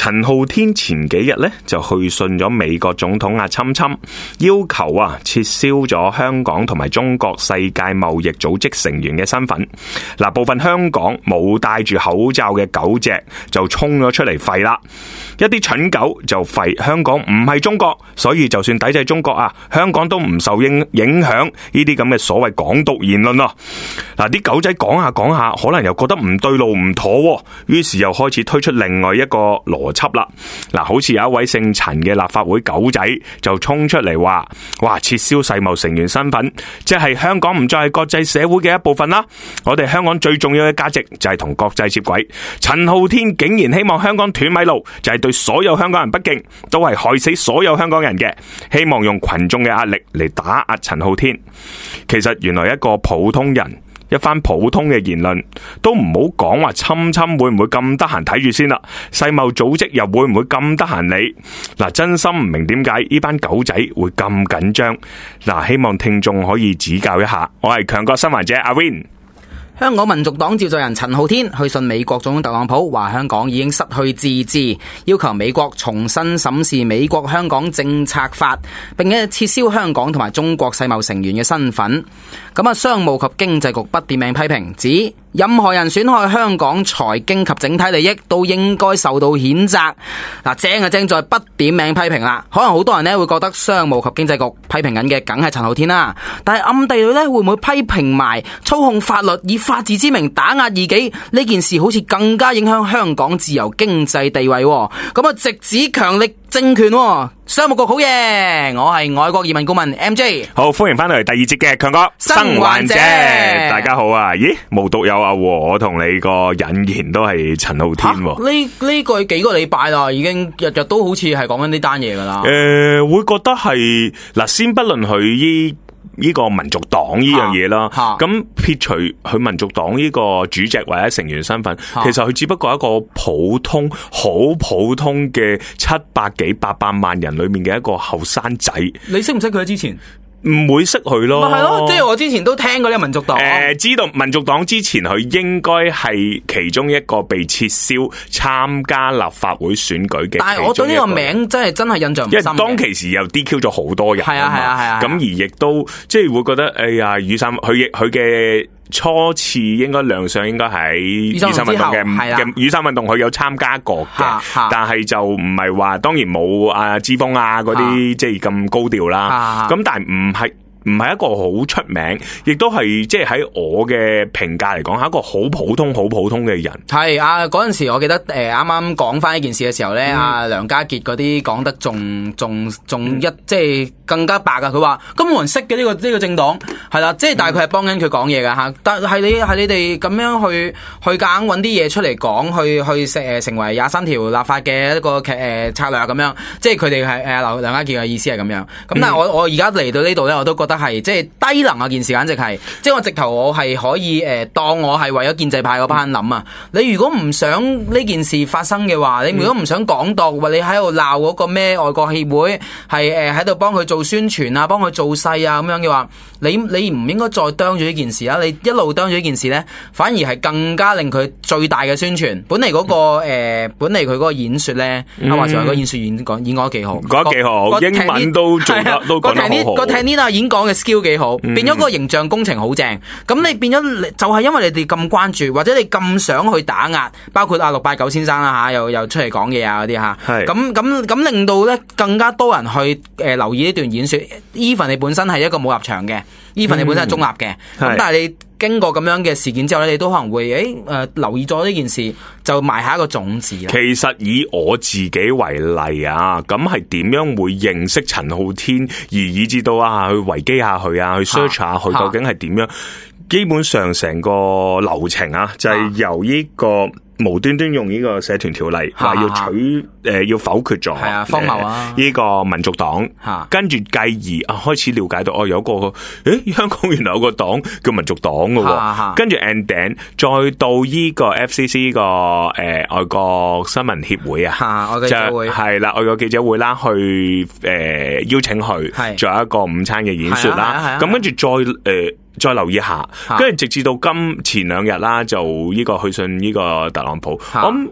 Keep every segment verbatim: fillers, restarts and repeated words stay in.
陳浩天前幾日咧就去信咗美國總統阿侵侵，要求啊撤銷咗香港同埋中國世界貿易組織成員嘅身份。嗱，部分香港冇戴住口罩嘅狗隻就衝咗出嚟吠啦，一啲蠢狗就吠香港唔係中國，所以就算抵制中國啊，香港都唔受影影響呢啲咁嘅所謂港獨言論咯。嗱，啲狗仔講下講下，可能又覺得唔對路唔妥，於是又開始推出另外一個邏輯啦。嗱，好似有一位姓陳嘅立法會狗仔就衝出嚟話，哇，撤銷世貿成員身份，即係香港唔再係國際社會嘅一部分啦。我哋香港最重要嘅價值就係同國際接軌。陳浩天竟然希望香港斷米路，就係對所有香港人不敬，都係害死所有香港人嘅。希望用群眾嘅壓力嚟打壓陳浩天。其實原來一個普通人一番普通嘅言論都唔好講話，侵侵會唔會咁得閒睇住先啦？世貿組織又會唔會咁得閒理？嗱，真心唔明點解呢班狗仔會咁緊張。嗱，希望聽眾可以指教一下。我係強國新聞者阿 Win。 香港民族黨召集人陳浩天去信美國總統特朗普，話香港已經失去自治，要求美國重新審視美國香港政策法，並且撤銷香港同埋中國世貿成員嘅身份。咁啊，商務及經濟局不點名批評，指任何人損害香港財經及整體利益都應該受到譴責。嗱，正啊正在不點名批評啦。可能好多人呢會覺得商務及經濟局批評緊嘅梗係陳浩天啦，但係暗地裏呢會唔會批評埋操控法律以法治之名打壓異己呢件事，好似更加影響香港自由經濟地位。咁啊，直指強力政權。商務局好嘢，我係外國移民顧問 M J。 好，歡迎翻到嚟第二節嘅強哥生還者， 大家好啊。咦，無獨有啊，我同你個引言都係陳浩天。 呢呢個幾個禮拜啦，已經日日都好似係講緊呢單嘢噶啦。 誒、呃，會覺得係嗱，先不論佢依呢個民族黨呢樣嘢啦，咁撇除佢民族黨呢個主席或者成員身份，其實佢只不過係一個普通、好普通嘅七百幾、八百萬人裏面嘅一個後生仔。 你識唔識佢之前？ 唔會識佢咯， 咪係咯，即係我之前都聽過呢個民族黨。誒、 呃，知道民族黨之前佢應該係其中一個被撤銷參加立法會選舉嘅。但係我對呢個名真係真係印象唔深。因為當其時又 D Q 咗好多人，係啊係啊係啊，咁而亦都即係會覺得，哎呀，雨傘佢亦佢嘅初次應該亮相應該喺雨傘運動嘅嘅雨傘運動，佢有參加過嘅，但係就唔係話當然冇阿之鋒啊嗰啲即係咁高調啦。咁但係唔係唔係一個好出名，亦都係即係喺我嘅評價嚟講係一個好普通好普通嘅人。係啊， 嗰陣時我記得誒啱啱講翻呢件事嘅時候咧，阿、嗯、梁家傑嗰啲講得仲仲仲一即係更加白啊！佢話根本冇人識嘅呢個呢、呢個政黨係啦，即係但係佢係幫緊佢講嘢噶吓，但係你係你哋咁樣去去夾硬搵啲嘢出嚟講，去去誒成為廿三條立法嘅一個誒、呃、策略咁樣，即係佢哋係誒梁梁家傑嘅意思係咁樣。咁但係我我而家嚟到呢度咧，我都覺得。係即係低能啊！件事簡直係，即係我直頭我係可以誒、呃，當我係為咗建制派嗰班諗啊！你如果唔想呢件事發生嘅話，你如果唔想港獨，或你喺度鬧嗰個咩外國協會，係誒喺度幫佢做宣傳啊，幫佢做勢啊咁樣嘅話，你你唔應該再啄住呢件事啊！你一路啄住呢件事咧，反而係更加令佢最大嘅宣傳。本嚟嗰、那個誒、呃，本嚟佢嗰個演說咧，阿華仲話個演說演講演講得幾好， 講得幾好，英文都做得都講得好好。個 Tanita 演講嘅 skill 幾好，變咗個形象工程好正。咁你變咗就係因為你哋咁關注，或者你咁想去打壓，包括阿六八九先生啦吓，又又出嚟講嘢啊嗰啲吓。咁咁咁令到咧更加多人去誒、呃、留意呢段演說。Even 你本身係一個冇立場嘅 ，Even 你本身係中立嘅。咁、嗯、但係你經過咁樣嘅事件之後咧，你都可能會誒誒、呃、留意咗呢件事，就埋下一個種子啦。其實以我自己為例啊，咁係點樣會認識陳浩天，而以至到啊去維基下佢啊，去 search 下佢究竟係點樣？基本上成個流程啊，就係、是、由呢、這個。無端端用呢個社團條例話要取誒、呃、要否決咗，係啊荒謬啊！呢、呃這個民族黨，跟住繼而啊開始了解到哦有個誒香港原來有個黨叫民族黨嘅，跟住 and then 再到呢個 F C C 呢、這個誒、呃、外國新聞協會啊，外國記者會係啦，外國記者會啦，去誒、呃、邀請佢做一個午餐嘅演說啦，咁跟住再誒。呃再留意一下，跟住直至到今前兩日啦，就呢個去信呢個特朗普。咁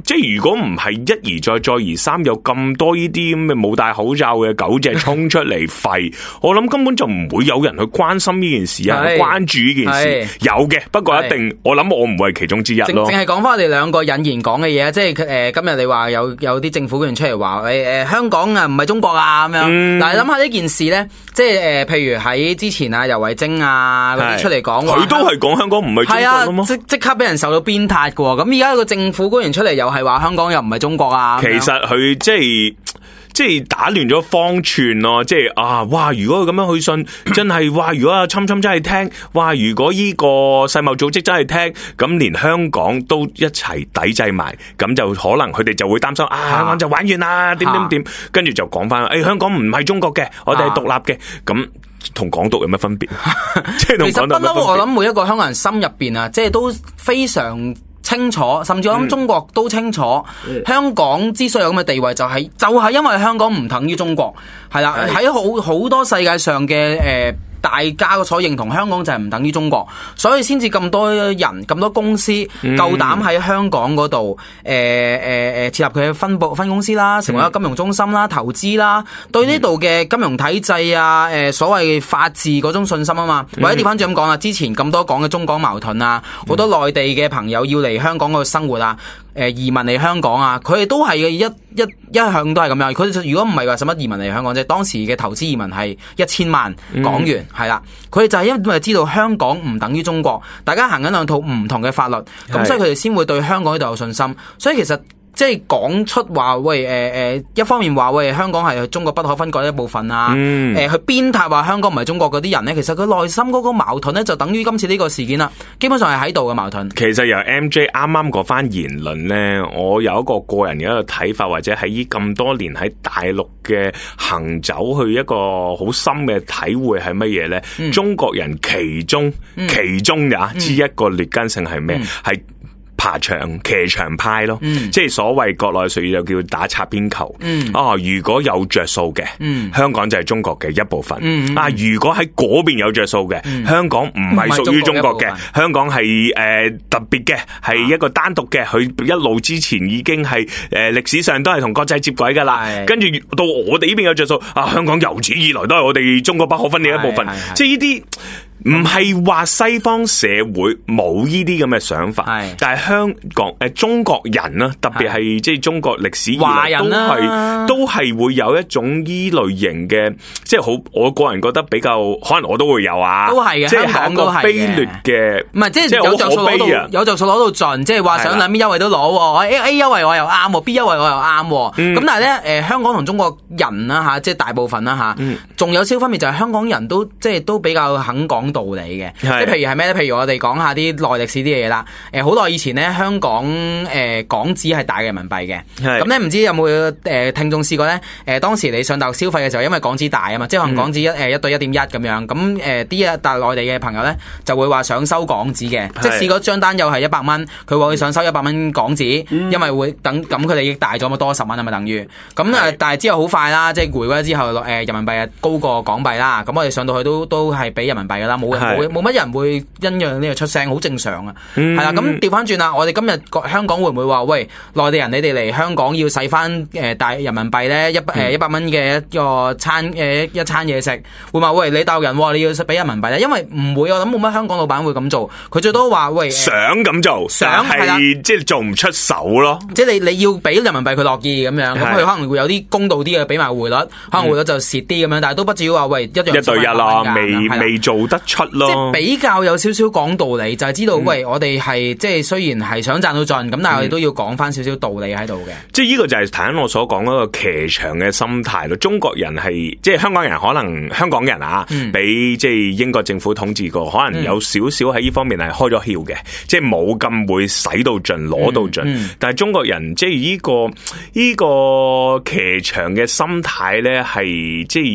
即係如果唔係一而再再而三有咁多呢啲咁嘅冇戴口罩嘅狗隻衝出嚟吠，我諗根本就唔會有人去關心呢件事啊，關注呢件事。有嘅，不過一定我諗我唔會係其中之一咯。 淨係講翻我哋兩個引言講嘅嘢，即係誒、呃、今日你話有有啲政府官員出嚟話誒誒香港啊唔係中國啊咁樣，嗯、但係諗下呢件事咧，即係誒、呃、譬如喺之前啊游蕙禎啊嗰啲出嚟講，佢都係講香港唔係中國啊嘛，即即刻俾人受到鞭撻嘅喎。咁而家個政府官員出嚟又係話香港又唔係中國啊。其實佢即係。即係打亂咗方寸咯，即係啊，哇！如果佢咁樣去信，真係哇！如果阿侵侵真係聽，哇！如果呢個世貿組織真係聽，咁連香港都一齊抵制埋，咁就可能佢哋就會擔心啊，香港就玩完啦，點點點，跟住就講翻，誒、哎，香港唔係中國嘅，我哋係獨立嘅，咁同港獨有乜分別？即係同港獨有乜分別？其實不嬲，我諗每一個香港人心入邊啊，即係都非常清楚，甚至我諗中國都清楚，嗯、香港之所以有咁嘅地位，就係，就係就係因為香港唔等於中國，係啦，喺好好多世界上嘅誒。呃大家所認同香港就係唔等於中國，所以先至咁多人、咁多公司夠膽喺香港嗰度誒誒誒設立佢嘅分部分公司啦，成為一個金融中心啦、投資啦，對呢度嘅金融體制啊、誒、呃、所謂法治嗰種信心啊嘛，或者調翻轉咁講啦，之前咁多講嘅中港矛盾啊，好多內地嘅朋友要嚟香港嗰度生活啊。誒，移民嚟香港啊，佢哋都係一一一向都係咁樣。佢哋如果唔係話使乜移民嚟香港啫，當時嘅投資移民係一千萬港元，係啦、嗯。佢哋就係因為知道香港唔等於中國，大家行緊兩套唔同嘅法律，咁所以佢哋先會對香港呢度有信心。所以其實即係講出話喂，誒、呃、誒，一方面話喂，香港係中國不可分割一部分啊，誒、嗯呃，去鞭撻話香港唔係中國嗰啲人咧，其實佢內心嗰個矛盾咧，就等於今次呢個事件啦，基本上係喺度嘅矛盾。其實由 M J 啱啱嗰番言論咧，我有一個個人嘅一個睇法，或者喺呢咁多年喺大陸嘅行走去一個好深嘅體會係乜嘢咧？嗯、中國人其中、嗯、其中也之一個劣根性係咩？係、嗯爬牆騎牆派咯，嗯、即係所謂國內術語就叫打擦邊球。嗯、啊，如果有着數嘅，嗯、香港就係中國嘅一部分。嗯、啊，如果喺嗰邊有着數嘅，嗯、香港唔係屬於中國嘅，香港係誒、呃、特別嘅，係一個單獨嘅。佢一路之前已經係誒歷史上都係同國際接軌噶啦。跟住到我哋呢邊有着數，啊，香港由此以來都係我哋中國不可分離一部分。即係呢啲。唔係話西方社會冇呢啲咁嘅想法，是但係香港誒、呃、中國人啦，特別係即係中國歷史以來都係都係會有一種依類型嘅，即係好我個人覺得比較可能我都會有啊，都係嘅，即係香港都係卑劣嘅，唔係即係有着數攞到有着數攞到盡，即係話想兩邊優惠都攞 ，A A 優惠我又啱 ，B 優惠我又啱，咁、嗯、但係咧誒香港同中國人啦吓，即係大部分啦吓，仲、嗯、有少分別就係香港人都即係都比較肯講道理嘅，即係譬如係咩咧？譬如我哋講下啲內歷史啲嘅嘢啦。誒，好耐以前咧，香港誒、呃、港紙係大嘅人民幣嘅。咁咧，唔知有冇誒、呃、聽眾試過咧？誒、呃，當時你上大陸消費嘅時候，因為港紙大啊嘛，即係可能港紙一誒一對一點一咁樣。咁誒啲大陸內地嘅朋友咧，就會話想收港紙嘅。即係試過張單又係一百蚊，佢話佢想收一百蚊港紙，嗯、因為會等咁佢哋益大咗，咪多十蚊啊嘛，等於。咁誒，但係之後好快啦，即係回歸之後，誒、呃、人民幣啊高過港幣啦。咁我哋上到去都都係俾人民幣噶啦，冇冇冇乜人會因樣呢個出聲，好正常啊。係啦、嗯，咁調翻轉啦，我哋今日香港會唔會話喂，內地人你哋嚟香港要使翻誒大人民幣咧一誒一百蚊嘅一個餐誒一餐嘢食，會話喂你大陸人你要俾人民幣咧？因為唔會，我諗冇乜香港老闆會咁做，佢最多話喂想咁做，想係即係做唔出手咯。即係你你要俾人民幣佢樂意咁樣，咁佢可能會有啲公道啲嘅俾埋匯率，可能匯率就蝕啲咁樣，但係都不至於話喂一樣一對一啦，未未做得出咯。即係比較有少少講道理，就係、是、知道、嗯、喂，我哋係即係雖然係想賺到盡，咁但係我哋都要講翻少少道理喺度嘅。即係呢個就係頭先我所講嗰個騎牆嘅心態咯。中國人係即係香港人，可能香港人啊，俾、嗯、即係英國政府統治過，可能有少少喺呢方面係開咗竅嘅，即係冇咁會使到盡攞到盡。嗯嗯、但係中國人即係呢、這個呢、這個騎牆嘅心態咧，係即係。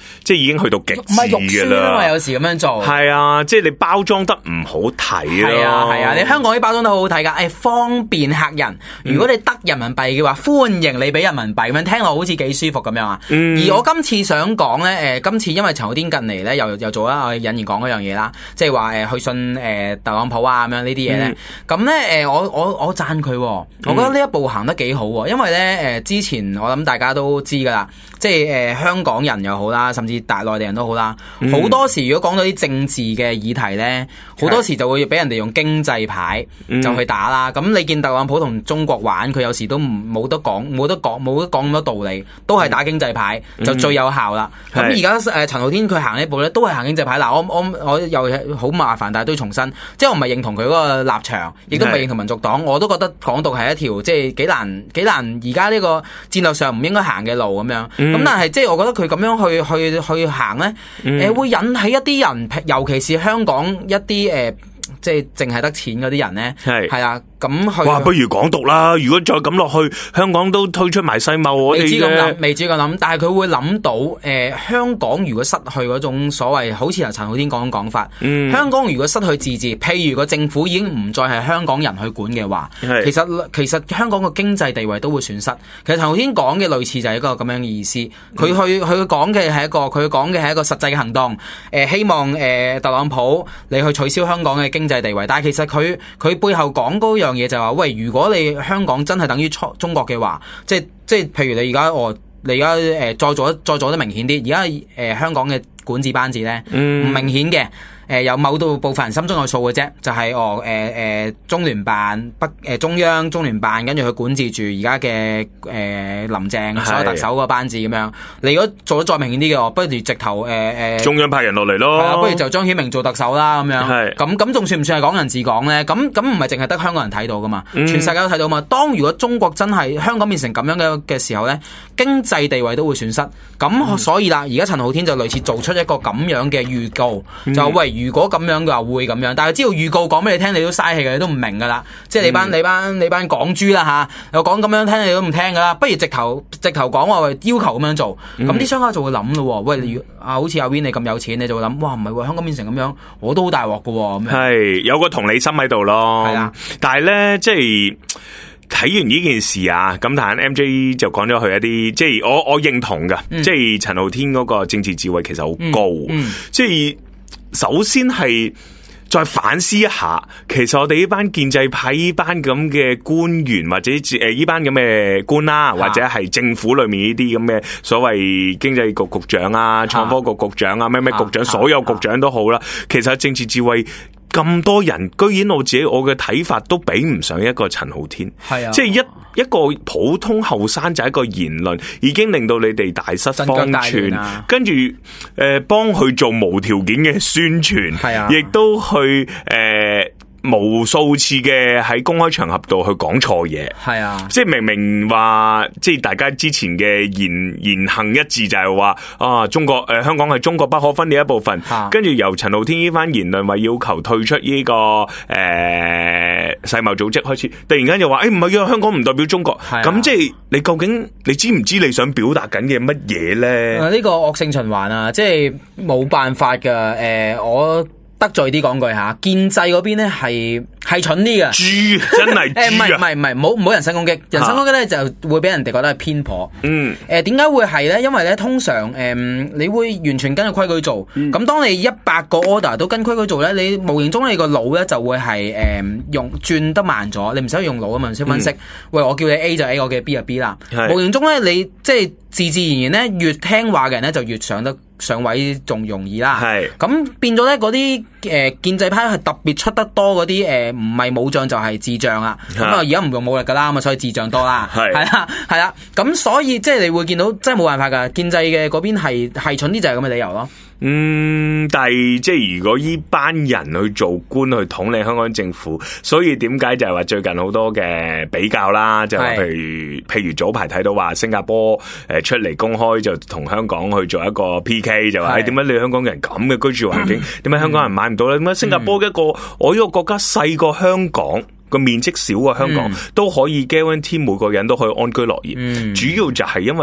即係已經去到極致唔係肉酸啊嘛， 㗎啦。 有時咁樣做。 係啊，即係你包裝得唔好睇咯。 係啊係啊，你香港啲包裝都好好睇㗎，誒方便客人。如果你得人民幣嘅話，歡迎你俾人民幣，咁樣聽落好似幾舒服咁樣啊。 嗯、 而我今次想講咧，誒今次因為陳浩天近嚟咧又又做啦，我引言講嗰樣嘢啦，即係話誒去信誒特朗普啊咁樣呢啲嘢咧。咁咧誒我我我讚佢，我覺得呢一步行得幾好喎，因為咧誒之前我諗大家都知㗎啦，即係誒香港人又好啦，甚至大內地人都好啦，好、嗯、多時如果講到啲政治嘅議題咧，好多時就會俾人哋用經濟牌就去打啦。咁、嗯、你見特朗普同中國玩，佢有時都唔冇得講，冇得講，冇得講咁多道理，都係打經濟牌、嗯、就最有效啦。咁而家誒陳浩天佢行呢步咧，都係行經濟牌。嗱，我我我又好麻煩，但係都要重申，即係我唔係認同佢嗰個立場，亦都唔係認同民族黨，我都覺得港獨係一條即係幾難幾難，而家呢個戰略上唔應該行嘅路咁樣。咁、嗯、但係即係我覺得佢咁樣去去去行咧，誒、嗯呃、會引起一啲人，尤其是香港一啲誒、呃，即係淨係得錢嗰啲人咧，係係啊。咁去哇，不如港獨啦！如果再咁落去，香港都推出埋世貿我哋嘅。未知咁諗， 未知咁諗，但係佢會諗到，誒、呃，香港如果失去嗰種所謂，好似由陳浩天講講法，嗯，香港如果失去自治，譬如個政府已經唔再係香港人去管嘅話，其實其實香港個經濟地位都會損失。其實陳浩天講嘅類似就係一個咁樣嘅意思。佢去佢講嘅係一個，佢講嘅係一個實際嘅行動。誒、呃，希望誒、呃、特朗普你去取消香港嘅經濟地位，但係其實佢佢背後講嗰樣嘢就係話，喂，如果你香港真係等於中國嘅話，即係即係，譬如你而家我你而家誒再做再做得明顯啲，而家誒香港嘅管治班子咧唔、嗯、明顯嘅。誒、呃、有某度部分人心中有數嘅啫，就係、是、哦誒誒、呃、中聯辦北誒、呃、中央中聯辦，跟住佢管治住而家嘅誒林鄭所有特首個班子咁樣。你如果做得再明顯啲嘅，不如直頭誒誒中央派人落嚟咯。係啊， 不如就張曉明做特首啦咁樣。係咁咁，仲算唔算係港人治港咧？咁咁唔係淨係得香港人睇到噶嘛、嗯？全世界都睇到嘛。當如果中國真係香港變成咁樣嘅嘅時候咧，經濟地位都會損失。咁、嗯、所以啦，而家陳浩天就類似做出一個咁樣嘅預告，嗯、就喂。如果咁樣嘅話會咁樣，但係知道預告講俾你聽，你都嘥氣嘅，你都唔明噶啦。即係你班、嗯、你班你班港豬啦吓，又講咁樣聽，你都唔聽噶啦。不如直頭直頭講話要求咁樣做，咁啲、嗯、商家就會諗咯。喂，你啊，好似阿 Win 你咁有錢，你就會諗，哇，唔係喎，香港變成咁樣，我都好大鑊噶。咁係有個同理心喺度咯。係啦，但係咧，即係睇完呢件事啊，咁但係 M J 就講咗佢一啲，即係我我認同噶、嗯，即係陳浩天嗰個政治智慧其實好高，嗯嗯、即係。首先係再反思一下，其實我哋呢班建制派呢班咁嘅官員或者誒呢班咁嘅官啦，或者係政府裏面呢啲咁嘅所謂經濟局局長啊、創科局局長啊、咩咩局長，所有局長都好啦。其實政治智慧咁多人，居然我自己我嘅睇法都比唔上一個陳浩天。係啊，即係一一個普通後生仔一個言論，已經令到你哋大失方寸，啊、跟住誒幫佢做無條件嘅宣傳，係啊，亦都去誒。呃無數次嘅喺公開場合度去講錯嘢，係啊，即係明明話，即係大家之前嘅言言行一致，就係話啊，中國誒、呃、香港係中國不可分嘅一部分，啊、跟住由陳浩天呢番言論話要求退出呢、這個誒、呃、世貿組織開始，突然間又話誒唔係啊，香港唔代表中國，咁、啊、即係你究竟你知唔知你想表達緊嘅乜嘢咧？呢、啊這個惡性循環啊，即係冇辦法噶，誒、呃、我。得罪啲講句吓，建制嗰邊咧係係蠢啲嘅，豬真係誒，唔係唔係唔係，唔好唔好人身攻擊，人身攻擊咧就會俾人哋覺得係偏頗。嗯，誒點解會係咧？因為咧通常誒、呃、你會完全跟個規矩做，咁、嗯、當你一百個 order 都跟規矩做咧，你無形中你個腦咧就會係誒、呃、用轉得慢咗，你唔使用腦啊嘛，唔識分析。嗯、喂，我叫你 A 就 A， 我叫你 B 就 B 啦。無形中咧，你即係自自然然咧，越聽話嘅人咧就越上得上位仲容易啦，係咁變咗咧，嗰啲誒建制派係特別出得多嗰啲誒，唔係武將就係智將啦。咁啊，而家唔用武力噶啦，咁啊，所以智將多啦，係係啦，係啦。咁所以即係你會見到，真係冇辦法噶，建制嘅嗰邊係係蠢啲就係咁嘅理由咯。嗯，但係即係如果呢班人去做官去統領香港政府，所以點解就係話最近好多嘅比較啦，就係、是、譬如譬如早排睇到話新加坡誒出嚟公開就同香港去做一個 P K， 就話誒點解你香港人咁嘅居住環境，點解香港人買唔到咧？點解新加坡一個、嗯、我呢個國家細過香港，個面積少過香港、嗯、都可以 guarantee 每個人都可以安居樂業、嗯，主要就係因為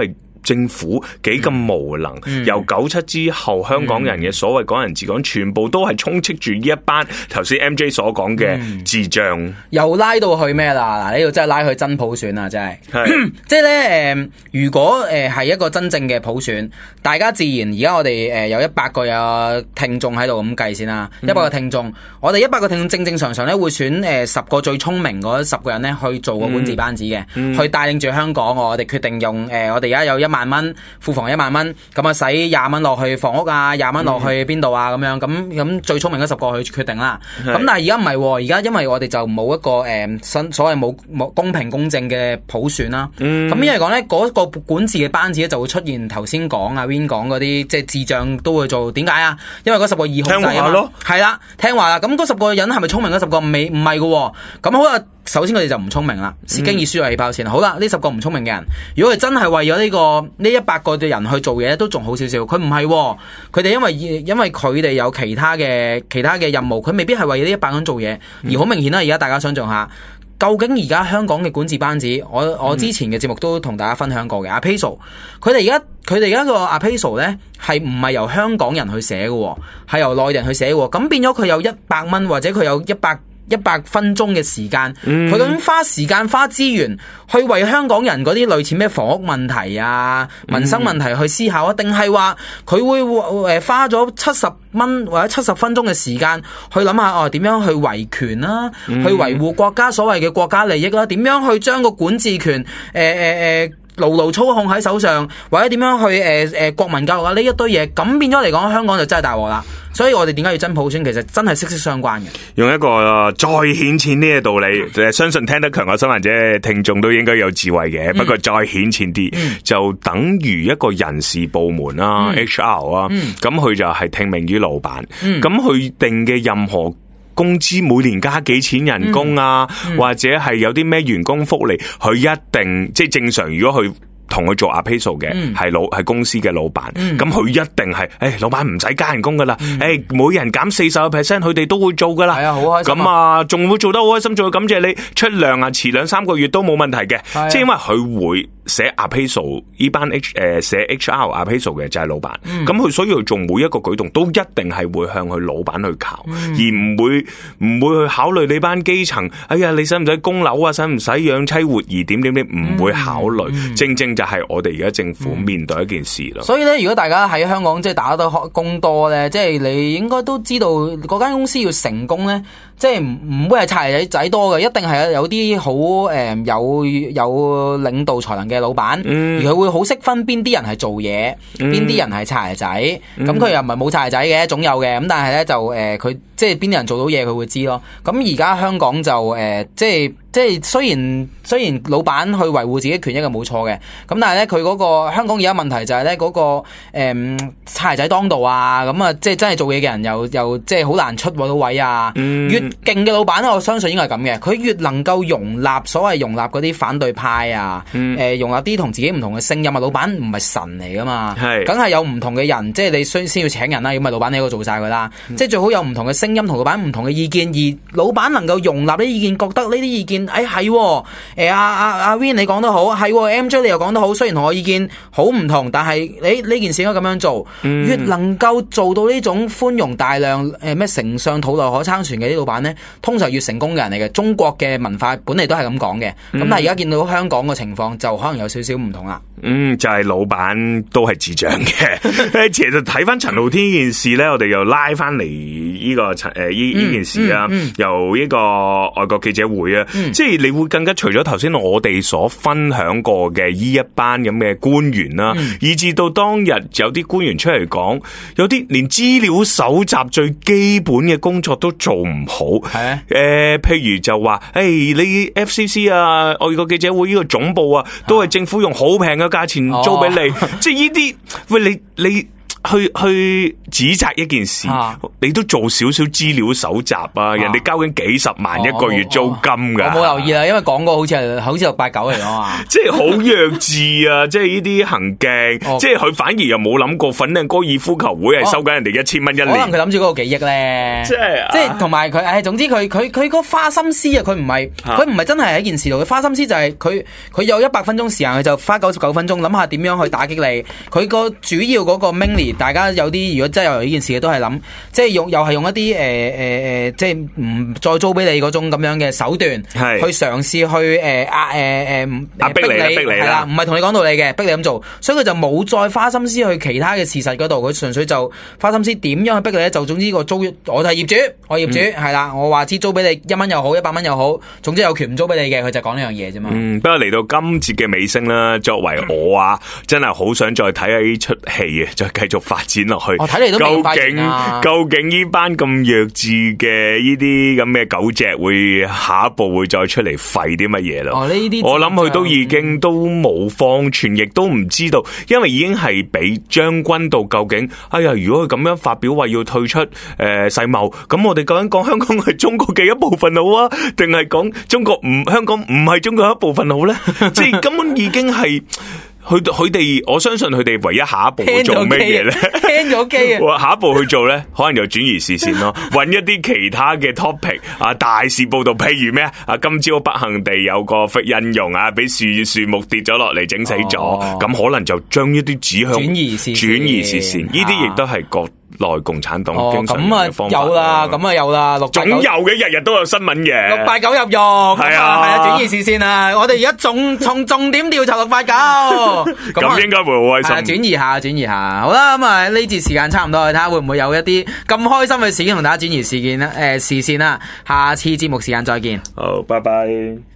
政府幾咁無能，嗯、由九七之後香港人嘅所謂港人治港，全部都係充斥住呢一班頭先 M J 所講嘅智障、嗯，又拉到去咩啦？嗱，呢度真係拉去真普選啊！真係，即係咧誒，如果誒係一個真正嘅普選，大家自然而家我哋誒有一百個有聽眾喺度咁計先啦，一百個聽眾，我哋一百個聽眾正正常常咧會選誒十個最聰明嗰十個人咧去做個管治班子嘅，嗯、去帶領住香港。我哋決定用誒，我哋而家有一萬蚊庫房一萬蚊，咁啊使廿蚊落去房屋啊，廿蚊落去邊度啊，咁樣咁咁最聰明嗰十個去決定啦。咁但係而家唔係，而家因為我哋就冇一個誒新所謂冇冇公平公正嘅普選啦。咁因為講咧，嗰個管治嘅班子咧就會出現頭先講啊 Win 講嗰啲即係智障都會做。點解啊？因為嗰十個二控制啊嘛。係啦，聽話啦。咁嗰十個人係咪聰明嗰十個？未唔係嘅。咁好啦。首先佢哋就唔聰明啦，是經已輸入氣泡線。好啦，呢十個唔聰明嘅人，如果佢真係為咗呢、這個呢一百個嘅人去做嘢，都仲好少少。佢唔係，佢哋因為因為佢哋有其他嘅其他嘅任務，佢未必係為呢一百個人做嘢。而好明顯啦，而家大家想象下，究竟而家香港嘅管治班子，我我之前嘅節目都同大家分享過嘅。阿 Peso，佢哋而家佢哋而家個阿 Peso 咧係唔係由香港人去寫嘅，係由內地人去寫嘅。咁變咗佢有一百蚊或者佢有一百。一百分鐘嘅時間，佢究竟花時間花資源去為香港人嗰啲類似咩房屋問題啊、民生問題去思考啊，定係話佢會誒花咗七十蚊或者七十分鐘嘅時間去諗下哦點樣去維權啦、啊，嗯、去維護國家所謂嘅國家利益啦、啊，點樣去將個管治權誒誒誒。呃呃牢牢操控喺手上，或者點樣去誒誒、呃、國民教育啊呢一堆嘢，咁變咗嚟講，香港就真係大鑊啦。所以我哋點解要真普選，其實真係息息相關嘅。 用一個、呃、再顯淺啲嘅道理，誒、嗯，相信聽得強嘅新聞者聽眾都應該有智慧嘅。嗯、不過再顯淺啲，嗯、就等於一個人事部門啦、嗯、H R 啊，咁佢、嗯、就係聽命於老闆，咁佢、嗯、定嘅任何工資每年加幾錢人工啊，嗯嗯、或者係有啲咩員工福利，佢一定即係正常。如果佢同佢做阿 Peso 嘅係老係公司嘅老闆，咁佢、嗯、一定係誒、哎、老闆唔使加人工噶啦，誒、嗯哎、每人減四十個 percent， 佢哋都會做噶啦。係啊，好開心。咁啊，仲會做得好開心，仲要感謝你出糧啊，遲兩三個月都冇問題嘅。即係、啊、因為佢會寫阿 Peso 呢班 H 誒寫 H R 阿 Peso 嘅就係老闆，咁佢、嗯、所以佢做每一個舉動都一定係會向佢老闆去靠，嗯、而唔會唔會去考慮你班基層。哎呀，你使唔使供樓啊？使唔使養妻活兒？點點點唔會考慮，嗯嗯、正正就係我哋而家政府面對一件事咯。 所以咧，如果大家喺香港即係打得工多咧，即係你應該都知道嗰間公司要成功咧，即係唔唔會係柴仔仔多嘅，一定係有啲好誒有有領導才能嘅老闆，嗯、而佢會好識分邊啲人係做嘢，邊啲、嗯、人係柴仔。咁佢、嗯、又唔係冇柴仔嘅，總有嘅。咁但係咧就誒佢、呃、即係邊啲人做到嘢，佢會知咯。咁而家香港就誒、呃、即係。即係雖然雖然老闆去維護自己權益係冇錯嘅，咁但係咧佢嗰個香港而家問題就係咧嗰個誒柴仔當道啊，咁啊即係真係做嘢嘅人又又即係好難出到位啊。嗯、越勁嘅老闆咧，我相信應該係咁嘅，佢越能夠容納所謂容納嗰啲反對派啊，誒、嗯呃、容納啲同自己唔同嘅聲音啊。老闆唔係神嚟噶嘛，係梗係有唔同嘅人，即係你需先要請人啦，咁咪老闆你一個做晒佢啦。嗯、即係最好有唔同嘅聲音同老闆唔同嘅意見，而老闆能夠容納呢啲意見，覺得呢啲意見。誒係，誒阿阿阿 Win 你講得好，係 M J 你又講得好，雖然同我意見好唔同，但係你呢件事應該咁樣做，嗯、越能夠做到呢種寬容大量誒咩丞相肚內可撐船嘅啲老闆咧，通常越成功嘅人嚟嘅。中國嘅文化本嚟都係咁講嘅，咁、嗯、但係而家見到香港嘅情況就可能有少少唔同啦。 嗯，就係、是、老闆都係智障嘅。誒，其實睇翻陳浩天呢件事咧，我哋又拉翻嚟呢個陳誒呢呢件事啊，嗯嗯、由呢個外國記者會啊，嗯、即係你會更加除咗頭先我哋所分享過嘅呢一班咁嘅官員啦，嗯、以至到當日有啲官員出嚟講，有啲連資料搜集最基本嘅工作都做唔好。係誒、啊呃，譬如就話誒、hey, 你 F C C 啊，外國記者會呢個總部啊，都係政府用好平嘅價錢租俾你，哦、即係呢啲喂你你。你去去指責一件事，啊、你都做少少資料搜集啊！啊人哋交緊幾十萬一個月租金噶， 我冇留意啦，因為講過好似係好似六八九嚟啊嘛， 即係好弱智啊！即係呢啲行徑，哦、即係佢反而又冇諗過粉嶺高爾夫球會係收緊人哋一千蚊一年，可能佢諗住嗰個幾億咧，即係即係同埋佢誒，總之佢佢佢個花心思啊，佢唔係佢唔係真係喺件事度，佢花心思就係佢佢有一百分鐘時間，佢就花九十九分鐘諗下點樣去打擊你。佢個主要嗰個 mainly， 大家有啲如果真係有呢件事嘅都係諗，即係用又係用一啲誒誒誒，即係唔再租俾你嗰種咁樣嘅手段，係去嘗試去誒壓誒誒壓逼你，逼你係啦，唔係同你講道理嘅，逼你咁做，所以佢就冇再花心思去其他嘅事實嗰度，佢純粹就花心思點樣去逼你咧，就總之個租我係業主，我業主係啦、嗯，我話知租俾你一蚊又好，一百蚊又好，總之有權唔租俾你嘅，佢就講呢樣嘢啫嘛。嗯，不過嚟到今節嘅尾聲啦，作為我啊，真係好想再睇下呢出戲啊，再繼續發展落去。我睇嚟都未發現啊。究竟呢班咁弱智嘅呢啲咁嘅狗隻會下一步會再出嚟廢啲乜嘢咯？哦，呢啲我諗佢都已經都冇方寸，亦都唔知道，因為已經係俾將軍到究竟，哎呀，如果佢咁樣發表話要退出誒、呃、世貿，咁我哋究竟講香港係中國嘅一部分好啊，定係講中國唔香港唔係中國一部分好咧？即係根本已經係。佢佢哋，我相信佢哋唯一下一步會做咩嘢咧？聽咗機啊！下一步去做咧，可能就轉移視線咯，揾一啲其他嘅 topic 啊，大事報道，譬如咩啊？今朝不幸地有個印傭啊，俾樹樹木跌咗落嚟，整死咗，咁、哦、可能就將一啲指向轉移視轉移視線，呢啲亦都係國內共產黨經常嘅方法。有啦，咁啊有啦，總有嘅，日日都有新聞嘅。六八九入獄，係啊，係啊，轉移視線啊！我哋而家重從重點調查六八九。咁應該會好開心。轉移下，轉移下，好啦，咁啊呢節時間差唔多，去睇下會唔會有一啲咁開心嘅事件同大家轉移事件啦，誒視線啦，下次節目時間再見。好，拜拜。